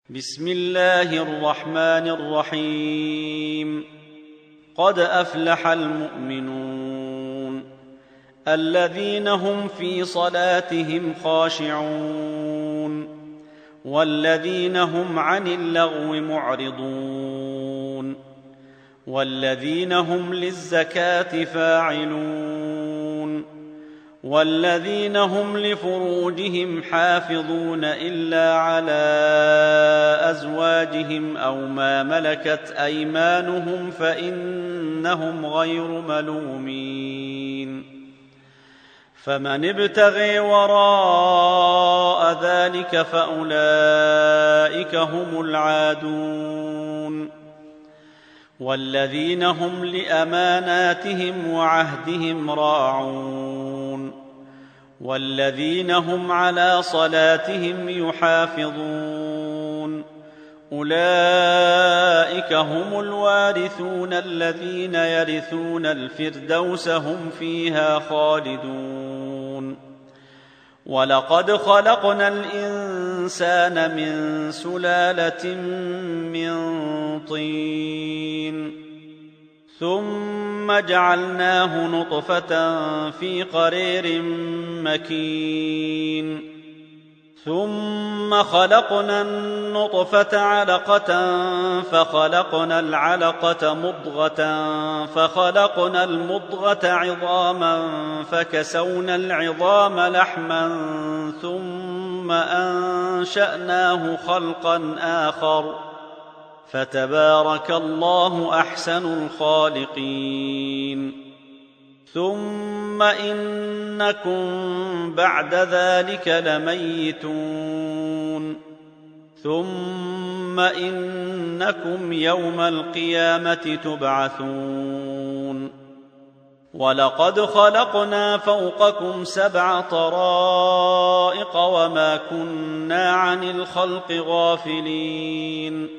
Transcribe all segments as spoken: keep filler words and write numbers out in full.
بسم الله الرحمن الرحيم. قد أفلح المؤمنون الذين هم في صلاتهم خاشعون والذين هم عن اللغو معرضون والذين هم للزكاة فاعلون والذين هم لفروجهم حافظون إلا على أزواجهم أو ما ملكت أيمانهم فإنهم غير ملومين. فمن ابتغي وراء ذلك فأولئك هم العادون. والذين هم لأماناتهم وعهدهم راعون والذين هم على صلاتهم يحافظون أولئك هم الوارثون الذين يرثون الفردوس هم فيها خالدون. ولقد خلقنا الإنسان من سلالة من طين ثم جعلناه نطفة في قرير مكين ثم خلقنا النطفة علقة فخلقنا العلقة مضغة فخلقنا المضغة عظاما فكسونا العظام لحما ثم أنشأناه خلقا آخر فتبارك الله أحسن الخالقين. ثم إنكم بعد ذلك لميتون ثم إنكم يوم القيامة تبعثون. ولقد خلقنا فوقكم سبع طرائق وما كنا عن الخلق غافلين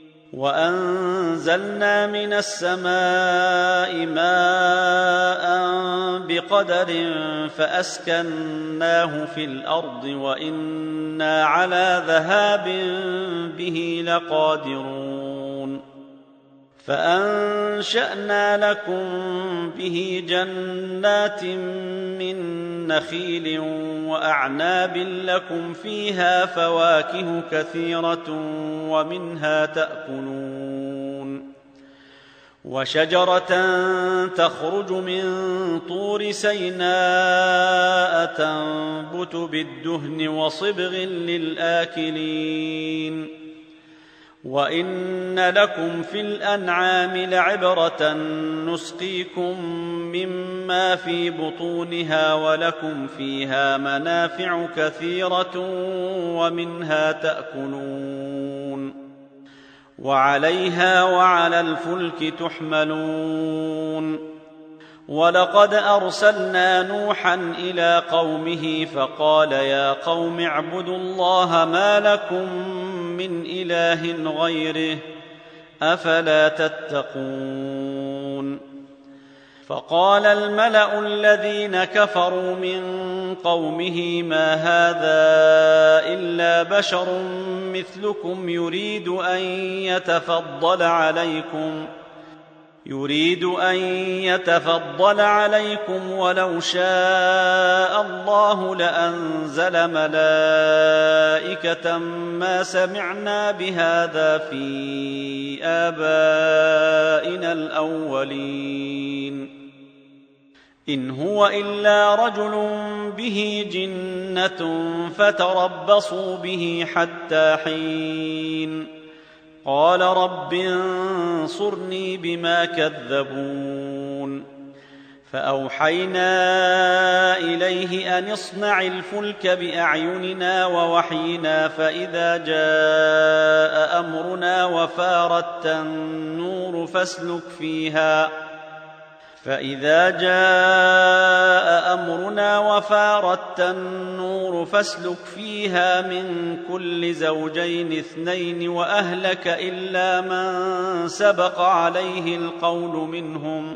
وأنزلنا من السماء ماء بقدر فأسكناه في الأرض وإنا على ذهاب به لقادرون. فأنشأنا لكم به جنات من نخيل وأعناب لكم فيها فواكه كثيرة ومنها تأكلون وشجرة تخرج من طور سيناء تنبت بالدهن وصبغ للآكلين. وإن لكم في الأنعام لعبرة نسقيكم مما في بطونها ولكم فيها منافع كثيرة ومنها تأكلون وعليها وعلى الفلك تحملون. ولقد أرسلنا نوحا إلى قومه فقال يا قوم اعبدوا الله ما لكم من إله غيره أفلا تتقون. فقال الملأ الذين كفروا من قومه ما هذا إلا بشر مثلكم يريد أن يتفضل عليكم يريد أن يتفضل عليكم ولو شاء الله لأنزل ملائكة ما سمعنا بهذا في آبائنا الأولين إن هو إلا رجل به جنة فتربصوا به حتى حين. قال رب انصرني بما كذبون. فأوحينا إليه أن اصنع الفلك بأعيننا ووحينا فإذا جاء أمرنا وفاردت النور فاسلك فيها فإذا جاء أمرنا وفاردت النور فاسلك فيها من كل زوجين اثنين وأهلك إلا من سبق عليه القول منهم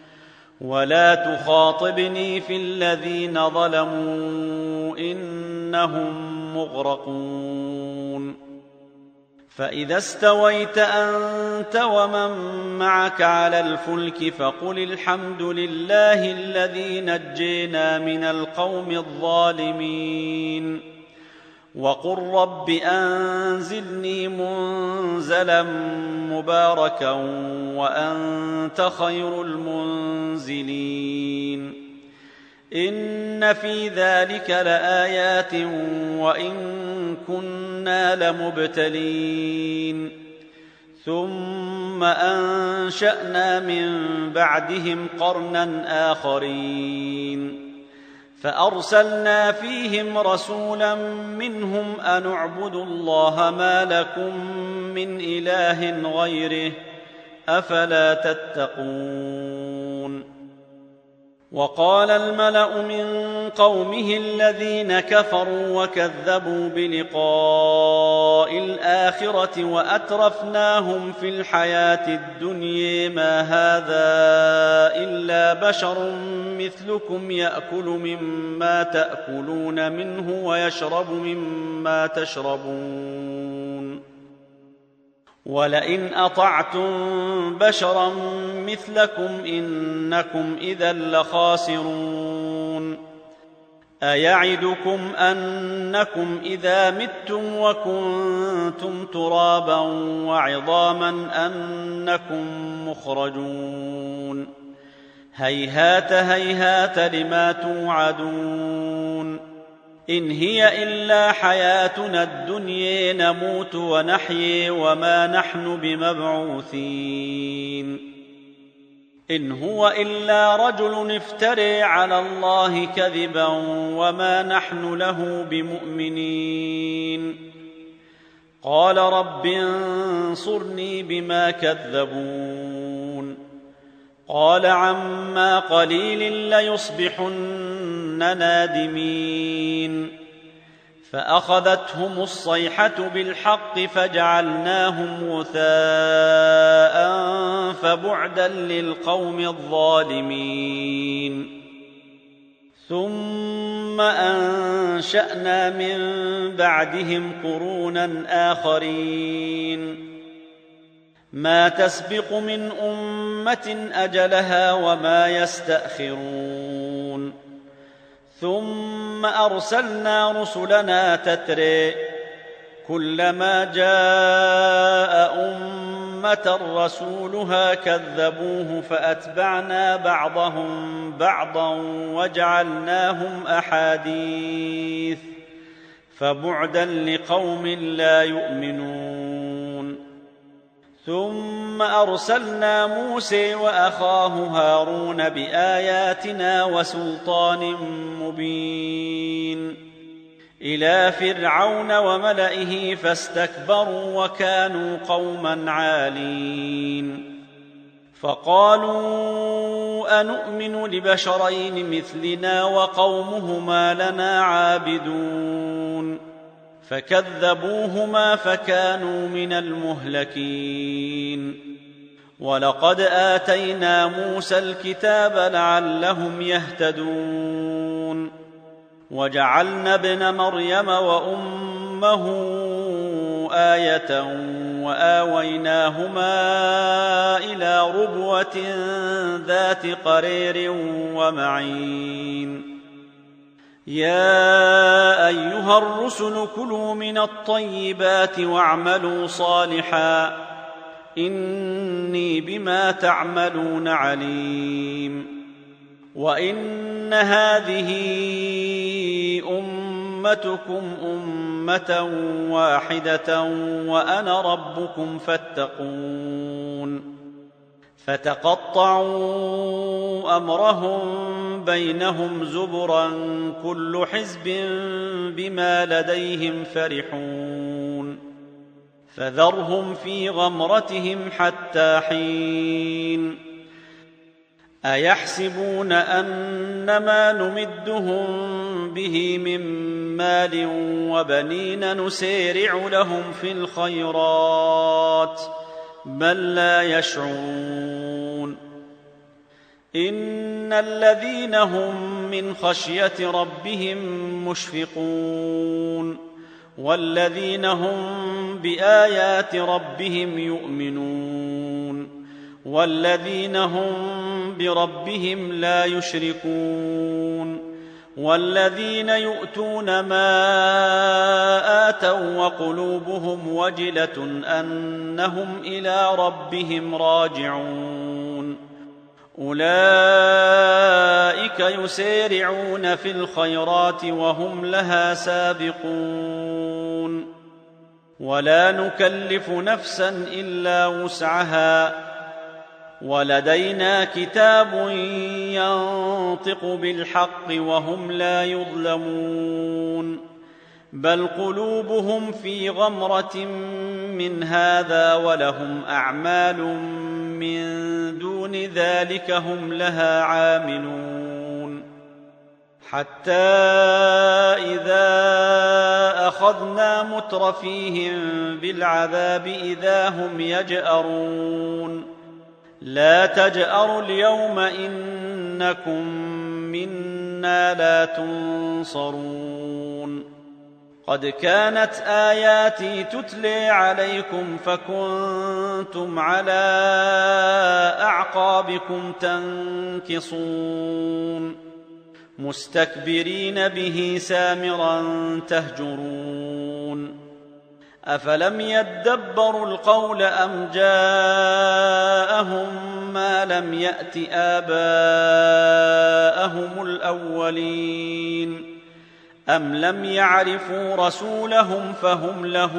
ولا تخاطبني في الذين ظلموا إنهم مغرقون. فإذا استويت أنت ومن معك على الفلك فقل الحمد لله الذي نجينا من القوم الظالمين وقل رب أنزلني منزلا مباركا وأنت خير المنزلين إن في ذلك لآيات وإن كنا لمبتلين ثم أنشأنا من بعدهم قرنا آخرين فأرسلنا فيهم رسولا منهم أن اعبدوا الله ما لكم من إله غيره أفلا تتقون وقال الملأ من قومه الذين كفروا وكذبوا بلقاء الآخرة وأترفناهم في الحياة الدنيا ما هذا إلا بشر مثلكم يأكل مما تأكلون منه ويشرب مما تشربون ولئن أطعتم بشرا مثلكم إنكم إذا لخاسرون أيعدكم أنكم إذا متم وكنتم ترابا وعظاما أنكم مخرجون هيهات هيهات لما توعدون إن هي إلا حياتنا الدنيا نموت ونحيي وما نحن بمبعوثين إن هو إلا رجل افترى على الله كذبا وما نحن له بمؤمنين قال رب انصرني بما كذبون قال عما قليل ليصبحن نادمين فأخذتهم الصيحة بالحق فجعلناهم غثاء فبعدا للقوم الظالمين ثم أنشأنا من بعدهم قرونا آخرين ما تسبق من أمة أجلها وما يستأخرون ثم أرسلنا رسلنا تتري كلما جاء أمة رسولها كذبوه فأتبعنا بعضهم بعضا وجعلناهم أحاديث فبعدا لقوم لا يؤمنون ثم أرسلنا موسى وأخاه هارون بآياتنا وسلطان مبين إلى فرعون وملئه فاستكبروا وكانوا قوما عالين فقالوا أنؤمن لبشرين مثلنا وقومهما لنا عابدون فكذبوهما فكانوا من المهلكين ولقد آتينا موسى الكتاب لعلهم يهتدون وجعلنا ابن مريم وأمه آية وآويناهما إلى ربوة ذات قرير ومعين يا أيها الرسل كلوا من الطيبات واعملوا صالحا إني بما تعملون عليم وإن هذه أمتكم أمة واحدة وأنا ربكم فاتقون فتقطعوا أمرهم بينهم زبرا كل حزب بما لديهم فرحون فذرهم في غمرتهم حتى حين أيحسبون أنما نمدهم به من مال وبنين نسارع لهم في الخيرات بل لا يشعرون إن الذين هم من خشية ربهم مشفقون والذين هم بآيات ربهم يؤمنون والذين هم بربهم لا يشركون والذين يؤتون ما آتوا وقلوبهم وجلة أنهم إلى ربهم راجعون أولئك يسارعون في الخيرات وهم لها سابقون ولا نكلف نفسا إلا وسعها ولدينا كتاب ينطق بالحق وهم لا يظلمون بل قلوبهم في غمرة من هذا ولهم أعمال من دون ذلك هم لها عاملون حتى إذا أخذنا مترفيهم بالعذاب إذا هم يجأرون لا تجأروا اليوم إنكم منا لا تنصرون قد كانت آياتي تتلي عليكم فكنتم على أعقابكم تنكصون مستكبرين به سامرا تهجرون أفلم يدبروا القول أم جاءهم ما لم يأت آباءهم الأولين أم لم يعرفوا رسولهم فهم له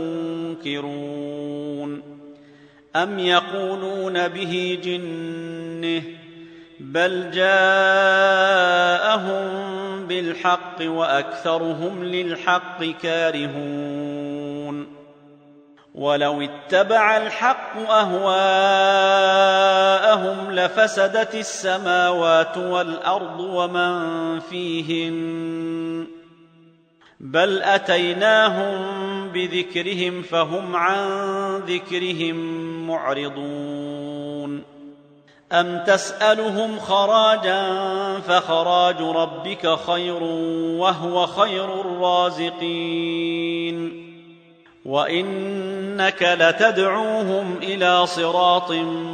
منكرون أم يقولون به جنة بل جاءهم بالحق وأكثرهم للحق كارهون ولو اتبع الحق أهواءهم لفسدت السماوات والأرض ومن فيهن بل أتيناهم بذكرهم فهم عن ذكرهم معرضون أم تسألهم خراجا فخراج ربك خير وهو خير الرازقين وإنك لتدعوهم إلى صراط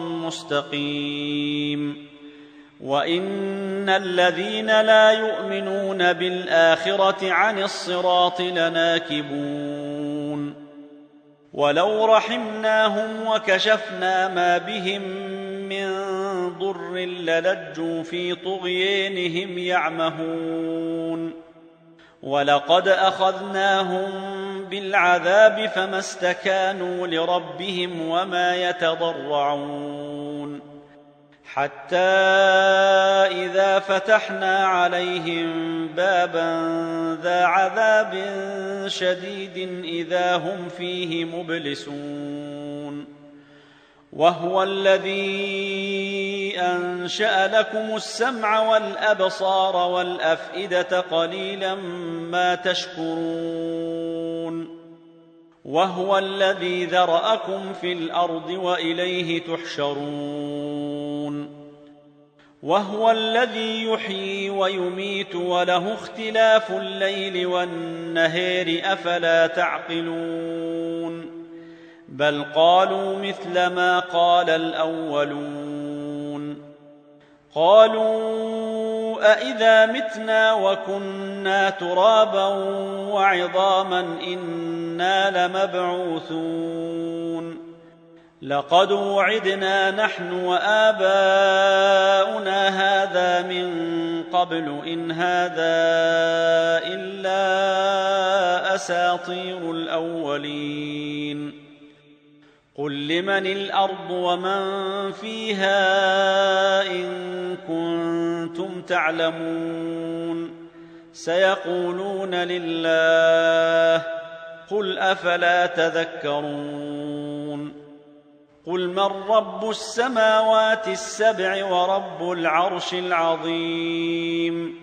مستقيم وإن الذين لا يؤمنون بالآخرة عن الصراط لناكبون ولو رحمناهم وكشفنا ما بهم من ضر للجوا في طغيانهم يعمهون ولقد أخذناهم بالعذاب فما استكانوا لربهم وما يتضرعون حتى إذا فتحنا عليهم بابا ذا عذاب شديد إذا هم فيه مبلسون وهو الذي أنشأ لكم السمع والأبصار والأفئدة قليلا ما تشكرون وهو الذي ذرأكم في الأرض وإليه تحشرون وهو الذي يحيي ويميت وله اختلاف الليل والنهار أفلا تعقلون بل قالوا مثل ما قال الأولون قالوا أإذا متنا وكنا ترابا وعظاما إنا لمبعوثون لقد وعدنا نحن وآباؤنا هذا من قبل إن هذا إلا أساطير الأولين قل لمن الأرض ومن فيها إن كنتم تعلمون سيقولون لله قل أفلا تذكرون قل من رب السماوات السبع ورب العرش العظيم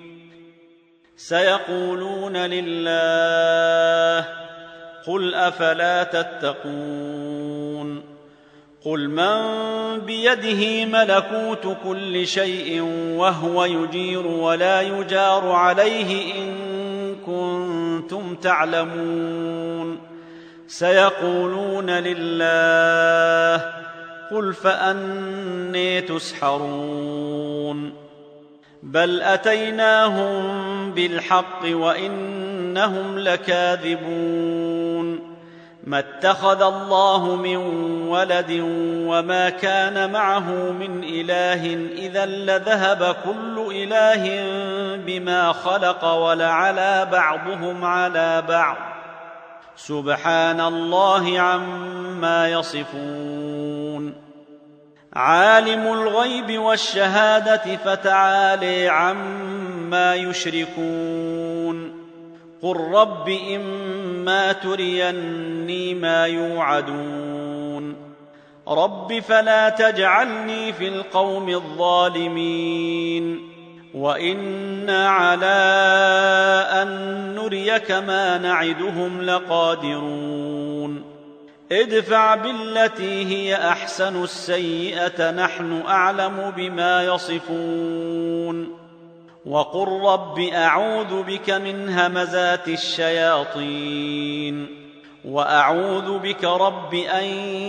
سيقولون لله قل أفلا تتقون قل من بيده ملكوت كل شيء وهو يجير ولا يجار عليه إن كنتم كنتم تعلمون سيقولون لله قل فأني تسحرون بل أتيناهم بالحق وإنهم لكاذبون ما اتخذ الله من ولد وما كان معه من إله إذا لذهب كل إله بما خلق ولعلى بعضهم على بعض سبحان الله عما يصفون عالم الغيب والشهادة فتعالي عما يشركون قل رب إما تريني ما يوعدون رب فلا تجعلني في القوم الظالمين وإنا على أن نريك ما نعدهم لقادرون ادفع بالتي هي أحسن السيئة نحن أعلم بما يصفون وقل رب أعوذ بك من همزات الشياطين وأعوذ بك رب أن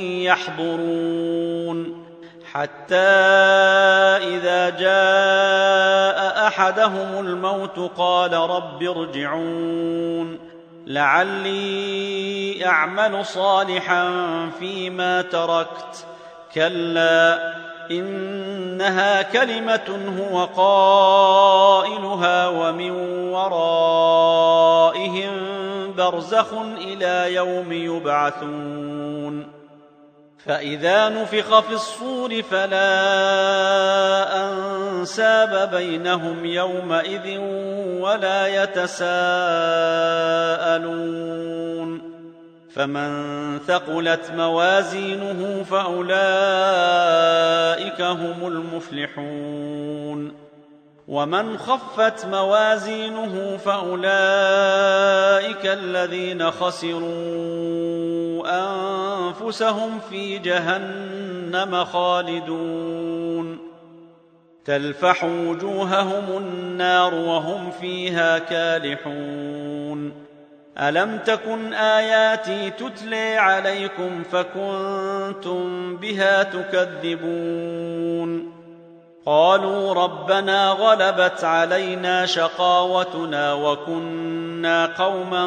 يحضرون حتى إذا جاء أحدهم الموت قال رب ارجعون لعلي أعمل صالحا فيما تركت كلا إنها كلمة هو قائلها ومن ورائهم برزخ إلى يوم يبعثون فإذا نفخ في الصور فلا أنساب بينهم يومئذ ولا يتساءلون فمن ثقلت موازينه فأولئك هم المفلحون ومن خفت موازينه فأولئك الذين خسروا أنفسهم في جهنم خالدون تلفح وجوههم النار وهم فيها كالحون ألم تكن آياتي تتلي عليكم فكنتم بها تكذبون قالوا ربنا غلبت علينا شقاوتنا وكنا قوما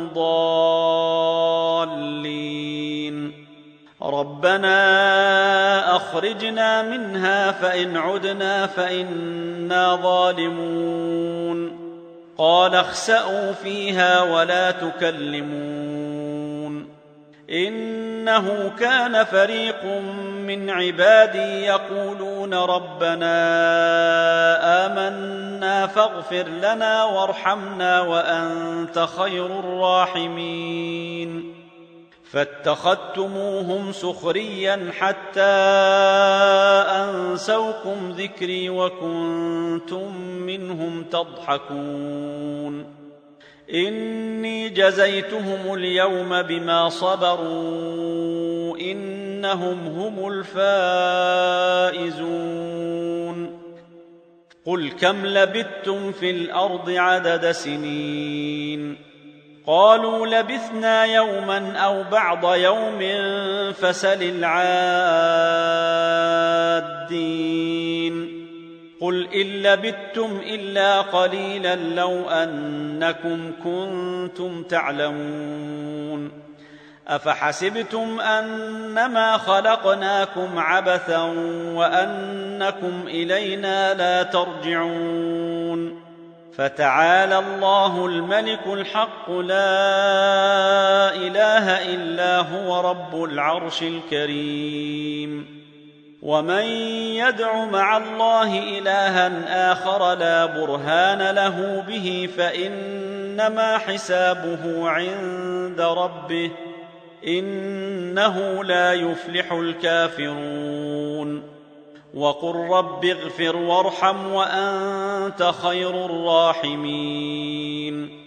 ضالين ربنا أخرجنا منها فإن عدنا فإنا ظالمون قال اخسئوا فيها ولا تكلمون إنه كان فريق من عبادي يقولون ربنا آمنا فاغفر لنا وارحمنا وأنت خير الراحمين فاتخذتموهم سخريا حتى أنسوكم ذكري وكنتم منهم تضحكون إني جزيتهم اليوم بما صبروا إنهم هم الفائزون قل كم لبثتم في الأرض عدد سنين قالوا لبثنا يوما أو بعض يوم فسل العادين قل إن لبثتم إلا قليلا لو أنكم كنتم تعلمون أفحسبتم أنما خلقناكم عبثا وأنكم إلينا لا ترجعون فتعالى الله الملك الحق لا إله إلا هو رب العرش الكريم ومن يدع مع الله إلها آخر لا برهان له به فإنما حسابه عند ربه إنه لا يفلح الكافرون وقل رب اغفر وارحم وأنت خير الراحمين